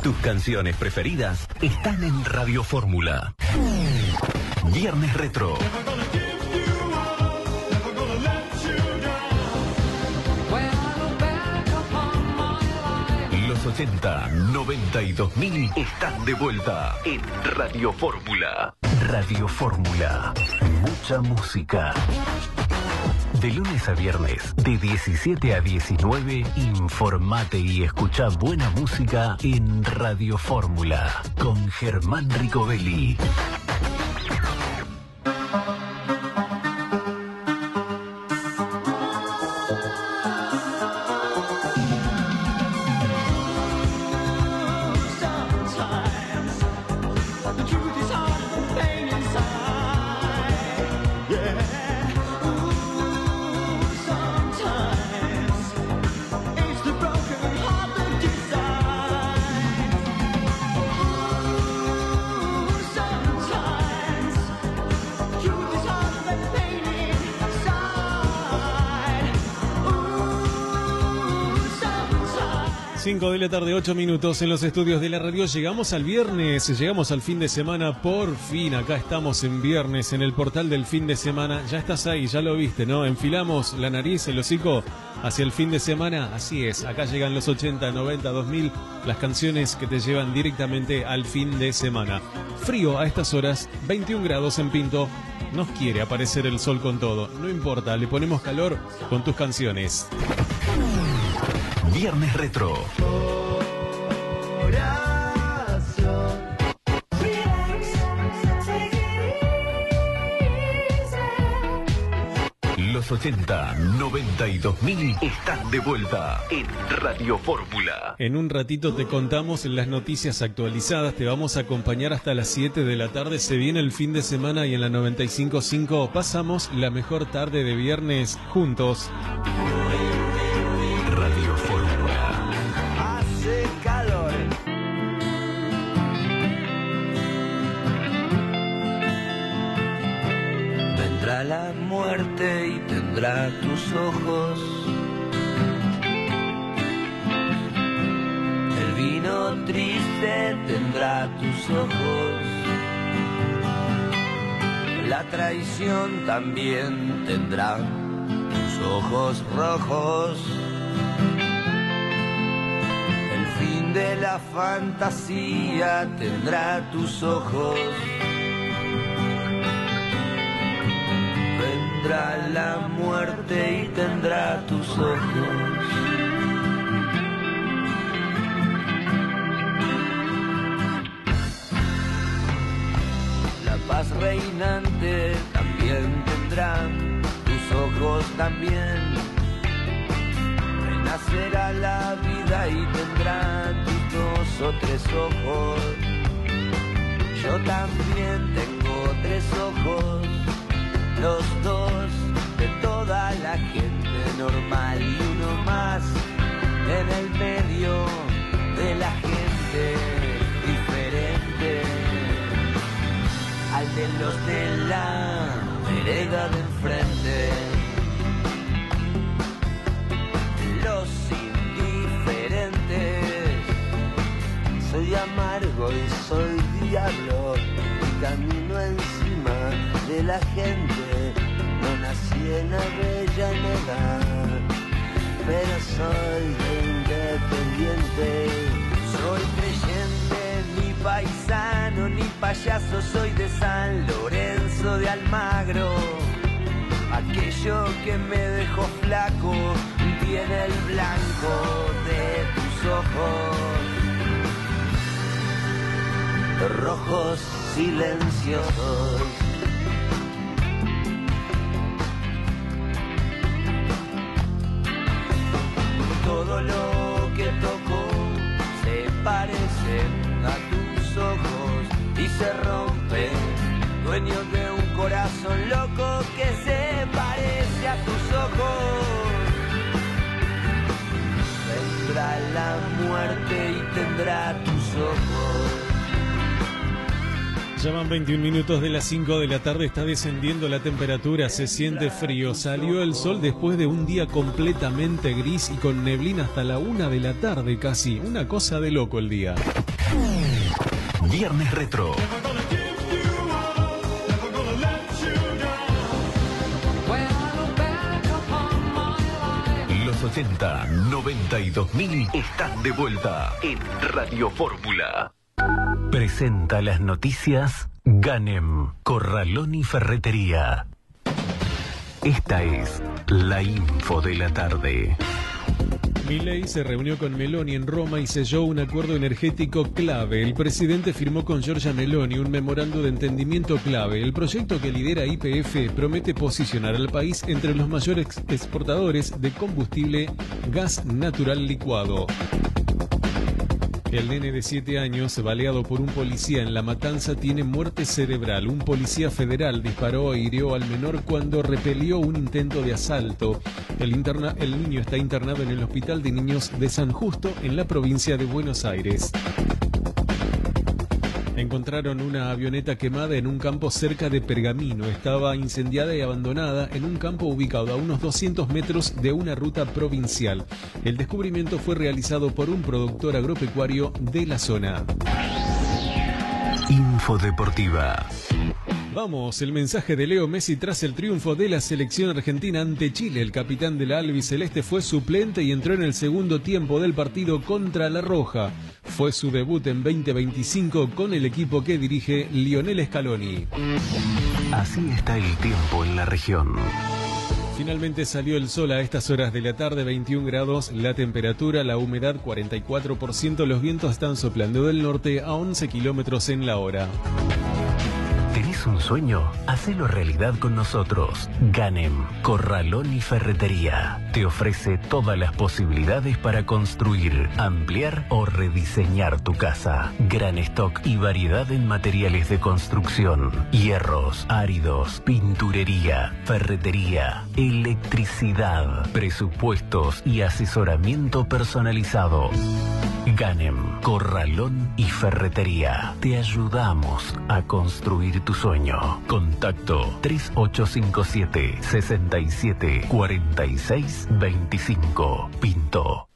Tus canciones preferidas están en Radio Fórmula. Viernes Retro. Los 80, 90 y 2000 están de vuelta en Radio Fórmula. Radio Fórmula. Mucha música. De lunes a viernes, de 17 a 19, informate y escucha buena música en Radio Fórmula con Germán Ricovelli. De la tarde, 8 minutos en los estudios de la radio. Llegamos al viernes, llegamos al fin de semana, por fin. Acá estamos en viernes, en el portal del fin de semana. Ya estás ahí, ya lo viste, ¿no? Enfilamos la nariz, el hocico hacia el fin de semana. Así es, acá llegan los 80, 90, 2000, las canciones que te llevan directamente al fin de semana. Frío a estas horas, 21 grados en Pinto. Nos quiere aparecer el sol con todo. No importa, le ponemos calor con tus canciones. Viernes Retro. Los 80, 90 y 2000 están de vuelta en Radio Fórmula. En un ratito te contamos las noticias actualizadas. Te vamos a acompañar hasta las 7 de la tarde. Se viene el fin de semana y en la 95.5 pasamos la mejor tarde de viernes juntos. Radio Fórmula. Hace calor. Vendrá la muerte y tendrá tus ojos. El vino triste tendrá tus ojos. La traición también tendrá tus ojos rojos. El fin de la fantasía tendrá tus ojos. Vendrá la muerte y tendrá tus ojos. La paz reinante también tendrá tus ojos también. Renacerá la vida y tendrá tus 2 o 3 ojos. Yo también tengo 3 ojos. Los 2 de toda la gente normal y uno más en el medio de la gente diferente al de los de la vereda de enfrente. Los indiferentes, soy amargo y soy diablo y camino encima de la gente. No nací en Avellaneda, pero soy independiente. Soy creyente, ni paisano, ni payaso. Soy de San Lorenzo de Almagro. Aquello que me dejó flaco tiene el blanco de tus ojos, rojos silenciosos. Todo lo que toco se parece a tus ojos y se rompe, dueño de un corazón loco que se parece a tus ojos. Vendrá la muerte y tendrá tus ojos. Ya van 21 minutos de las 5 de la tarde, está descendiendo la temperatura, se siente frío. Salió el sol después de un día completamente gris y con neblina hasta la 1 de la tarde casi. Una cosa de loco el día. Viernes Retro. Los 80, 90 y 2000 están de vuelta en Radio Fórmula. Presenta las noticias Ganem, Corralón y Ferretería. Esta es la info de la tarde. Milei se reunió con Meloni en Roma y selló un acuerdo energético clave. El presidente firmó con Giorgia Meloni un memorando de entendimiento clave. El proyecto que lidera YPF promete posicionar al país entre los mayores exportadores de combustible gas natural licuado. El nene de 7 años, baleado por un policía en La Matanza, tiene muerte cerebral. Un policía federal disparó e hirió al menor cuando repelió un intento de asalto. El niño está internado en el Hospital de Niños de San Justo, en la provincia de Buenos Aires. Encontraron una avioneta quemada en un campo cerca de Pergamino. Estaba incendiada y abandonada en un campo ubicado a unos 200 metros de una ruta provincial. El descubrimiento fue realizado por un productor agropecuario de la zona. Info Deportiva. Vamos, el mensaje de Leo Messi tras el triunfo de la selección argentina ante Chile. El capitán de la albiceleste fue suplente y entró en el segundo tiempo del partido contra La Roja. Fue su debut en 2025 con el equipo que dirige Lionel Scaloni. Así está el tiempo en la región. Finalmente salió el sol a estas horas de la tarde, 21 grados, la temperatura, la humedad 44%, los vientos están soplando del norte a 11 kilómetros en la hora. ¿Tenés un sueño? Hacelo realidad con nosotros. Ganem, Corralón y Ferretería te ofrece todas las posibilidades para construir, ampliar o rediseñar tu casa. Gran stock y variedad en materiales de construcción, hierros, áridos, pinturería, ferretería, electricidad, presupuestos y asesoramiento personalizado. Ganem, Corralón y Ferretería. Te ayudamos a construir tu sueño. Contacto 3857 67 46 25. Pinto.